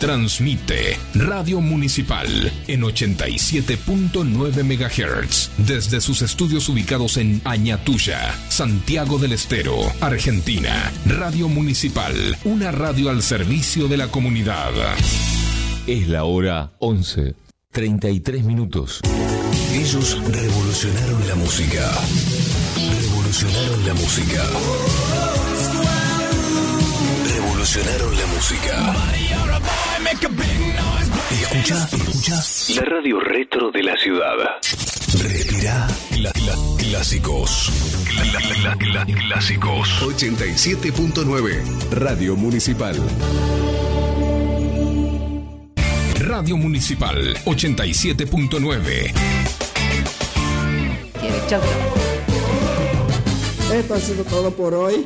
Transmite Radio Municipal en 87.9 MHz desde sus estudios ubicados en Añatuya, Santiago del Estero, Argentina. Radio Municipal, una radio al servicio de la comunidad. Es la hora 11:33 minutos. Ellos revolucionaron la música. Revolucionaron la música. Revolucionaron la música. Escucha la radio retro de la ciudad. Respira clásicos. Clásicos. 87.9 Radio Municipal. Radio Municipal 87.9. Esto ha sido todo por hoy.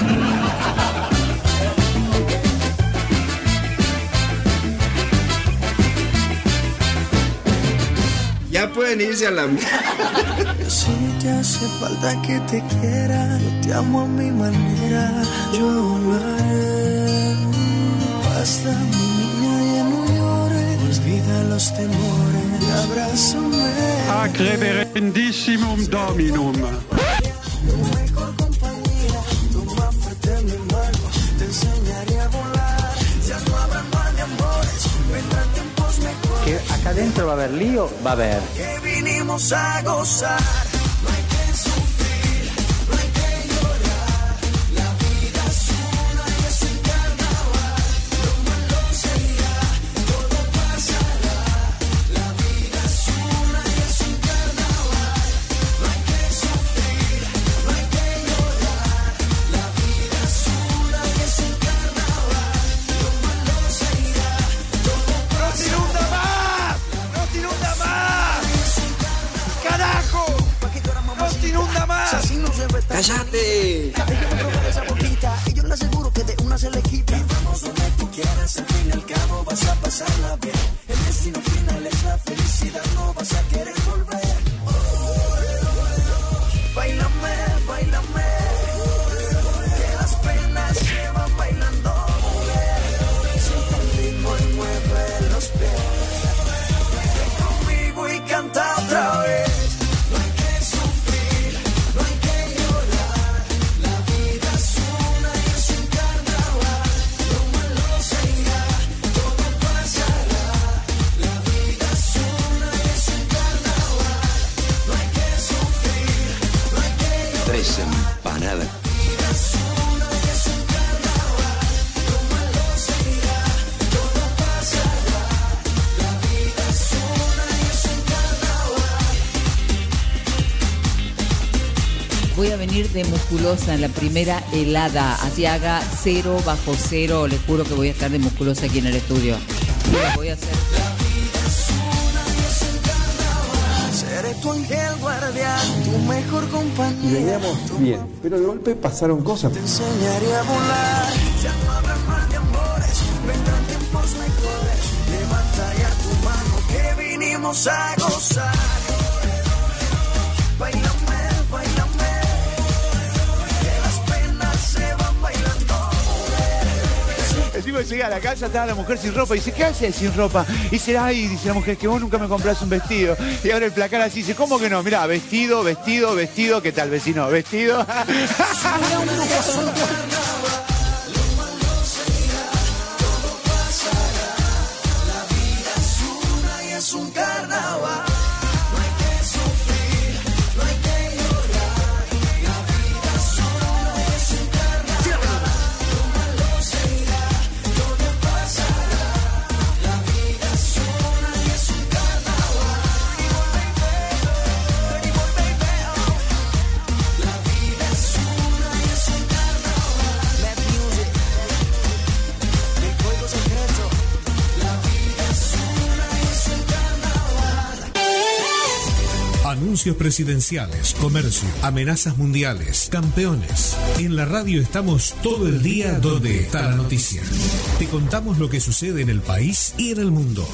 Ya pueden irse a la mierda. Si te hace falta que te quiera, yo te amo a mi manera. Yo lo haré. Basta, mi niña, ya no llores. Olvida los temores, abrázame. Ac reverendissimum Dominum. Tu mejor compañía, tu más fuerte mi mano. Te enseñaré a volar. Ya no habrá mal de amores. Vendrán tiempos mejores. Que acá adentro va a haber lío, va a haber. Que vinimos a gozar. No hay que sufrir, no hay que llorar. La vida es una y es un carnaval. Lo malo se irá, todo pasará. La vida es una y es un carnaval. No hay que sufrir, no hay que llorar. La vida es una y es un carnaval. Lo malo se irá, todo pasará. ¡No te inunda más! ¡Carajo! ¡No te inunda más! ¡Cállate! Déjame probar esa boquita y yo le aseguro que de una se le quita. Y vamos donde tú quieras, al fin y al cabo vas a pasarla bien. El destino final es la felicidad, no vas a querer volver. Báilame, báilame, que las penas se van bailando. Siente el ritmo y mueve los pies. Ven conmigo y canta otra vez. No hay que sufrir, no hay que llorar. La vida es una y es un carnaval. Lo malo se irá, todo pasará. La vida es una y es un carnaval. No hay que sufrir, no hay que llorar. 3 empanadas. La vida es una y es un carnaval. Lo malo se irá, todo pasará. La vida es una y es un carnaval. Voy a venir de musculosa en la primera helada, así haga 0 bajo 0, les juro que voy a estar de musculosa aquí en el estudio. Y lo voy a hacer. Seré tu ángel guardián, tu mejor compañía. Y veníamos bien, pero de golpe pasaron cosas. Te enseñaré a volar. Ya no habrá mal de amores, vendrán tiempos mejores. Levanta ya tu mano que vinimos a gozar. Báilame, báilame, que las penas se van bailando. El tipo llega a la casa, estaba la mujer sin ropa y dice, ¿qué haces sin ropa? Y dice, ay, dice la mujer, que vos nunca me compras un vestido. Y ahora el placar así dice, ¿cómo que no? Mirá, vestido, vestido, vestido, ¿qué tal, vecino? ¿Vestido? Es un carnaval. No hay que sufrir, no hay que llorar. La vida es una y es un carnaval. Lo malo se irá, todo pasará. La vida es una y es un carnaval. Venimos, baby. La vida es una y es un carnaval. Mad music, el código secreto. La vida es una y es un carnaval. Anuncios presidenciales, comercio, amenazas mundiales, campeones. En la radio estamos todo el día donde está la noticia. Te contamos lo que sucede en el país y en el mundo.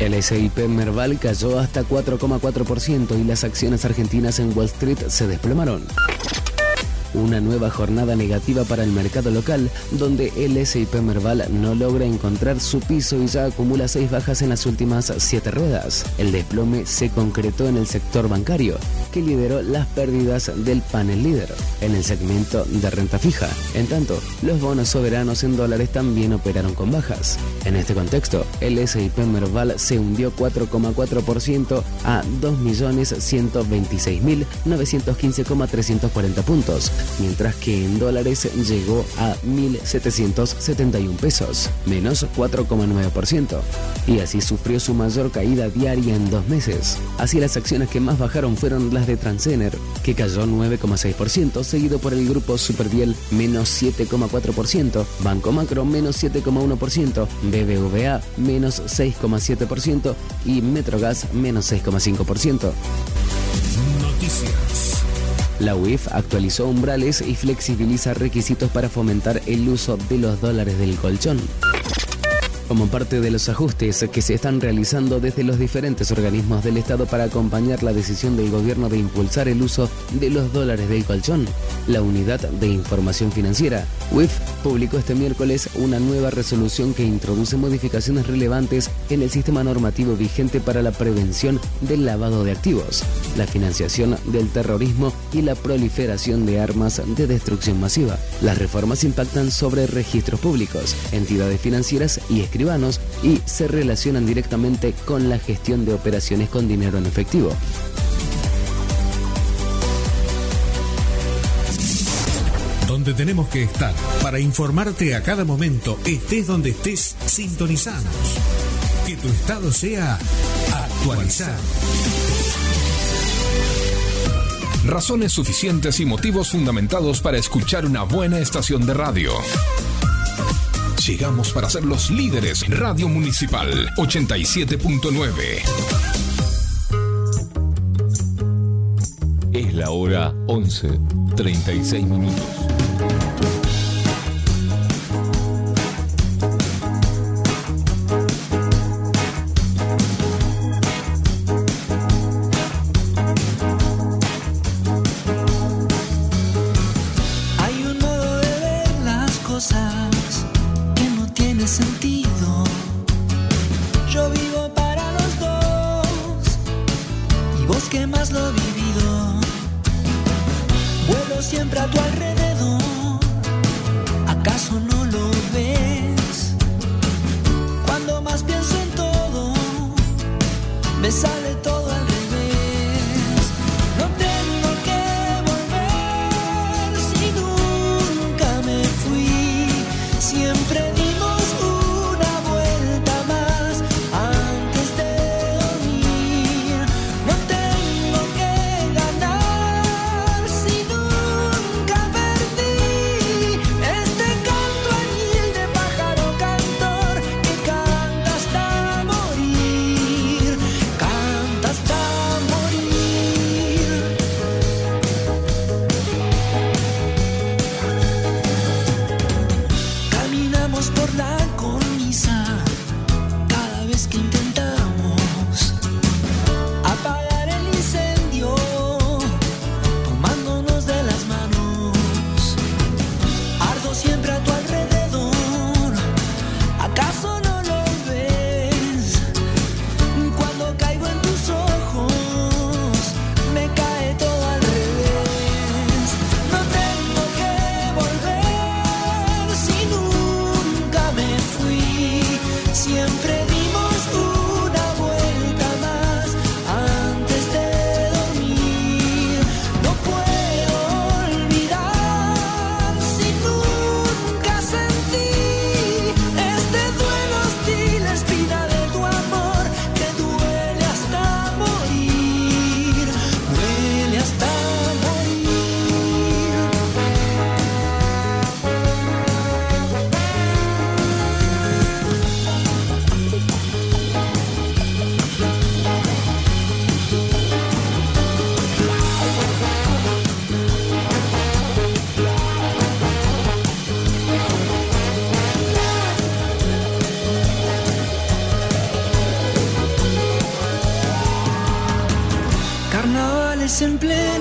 El S&P Merval cayó hasta 4,4% y las acciones argentinas en Wall Street se desplomaron. Una nueva jornada negativa para el mercado local, donde el S&P Merval no logra encontrar su piso y ya acumula 6 bajas en las últimas 7 ruedas. El desplome se concretó en el sector bancario, que lideró las pérdidas del panel líder en el segmento de renta fija. En tanto, los bonos soberanos en dólares también operaron con bajas. En este contexto, el S&P Merval se hundió 4,4% a 2.126.915,340 puntos, mientras que en dólares llegó a 1.771 pesos, menos 4,9%, y así sufrió su mayor caída diaria en 2 meses. Así, las acciones que más bajaron fueron las de Transener, que cayó 9,6%, seguido por el grupo Superviel, menos 7,4%, Banco Macro, menos 7,1%, BBVA, menos 6,7% y Metrogas, menos 6,5%. Noticias. La UIF actualizó umbrales y flexibiliza requisitos para fomentar el uso de los dólares del colchón. Como parte de los ajustes que se están realizando desde los diferentes organismos del Estado para acompañar la decisión del gobierno de impulsar el uso de los dólares del colchón, la Unidad de Información Financiera, UIF, publicó este miércoles una nueva resolución que introduce modificaciones relevantes en el sistema normativo vigente para la prevención del lavado de activos, la financiación del terrorismo y la proliferación de armas de destrucción masiva. Las reformas impactan sobre registros públicos, entidades financieras y escribanos y se relacionan directamente con la gestión de operaciones con dinero en efectivo. Donde tenemos que estar para informarte a cada momento, estés donde estés, sintonizanos. Que tu estado sea actualizado. Razones suficientes y motivos fundamentados para escuchar una buena estación de radio. Llegamos para ser los líderes. Radio Municipal 87.9. Es la hora 11:36 minutos. Hay un modo de ver las cosas que no tiene sentido. Yo vivo para los dos y vos que más lo vivido. Vuelo siempre a tu alrededor. ¿Acaso no lo ves? Cuando más pienso en todo, me sale todo al revés. No tengo que volver si nunca me fui. Siempre dimos una vuelta más antes de dormir. No tengo que ganar si nunca perdí. Este canto añil de pájaro cantor que canta hasta morir. Canta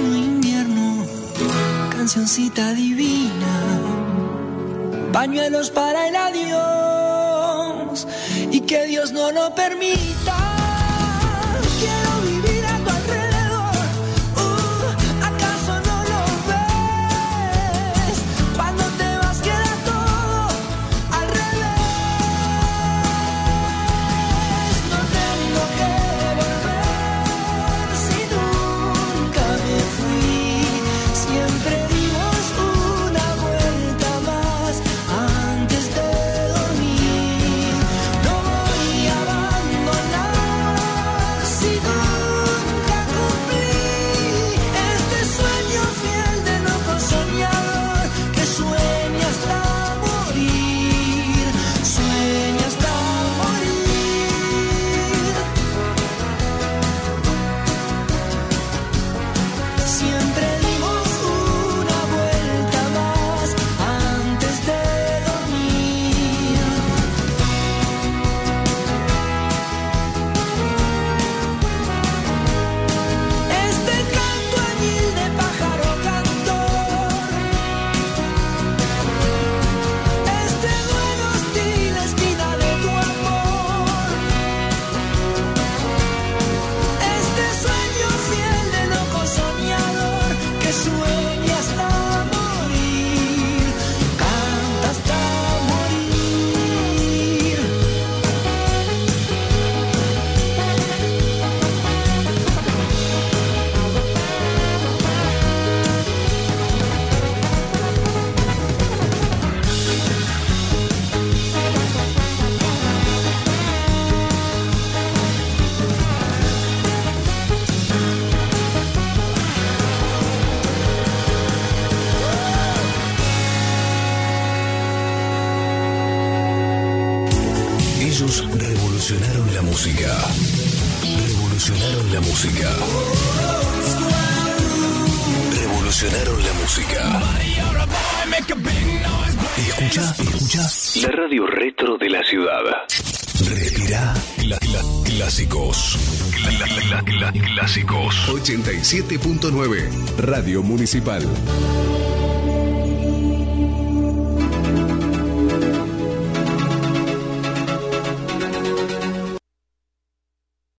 pleno invierno, cancioncita divina, pañuelos para el adiós y que Dios no lo permita. Quiero vivir a tu alrededor, ¿acaso no lo ves? Cuando te vas queda todo al revés. No tengo que volver si nunca me fui. Siempre dimos una vuelta más antes de dormir. No voy a abandonar si nunca cumplí este sueño fiel de loco soñador que sueña hasta morir, sueña hasta morir. Siempre dimos una vuelta más antes de dormir. Este canto añil de pájaro cantor, este duelo hostil esquina de tu amor, este sueño fiel de loco soñador que sueña hasta morir, canta hasta morir. Ellos revolucionaron la música. Revolucionaron la música. Revolucionaron la música. Escucha la radio retro de la ciudad. Respira clásicos. Clásicos. 87.9 Radio Municipal.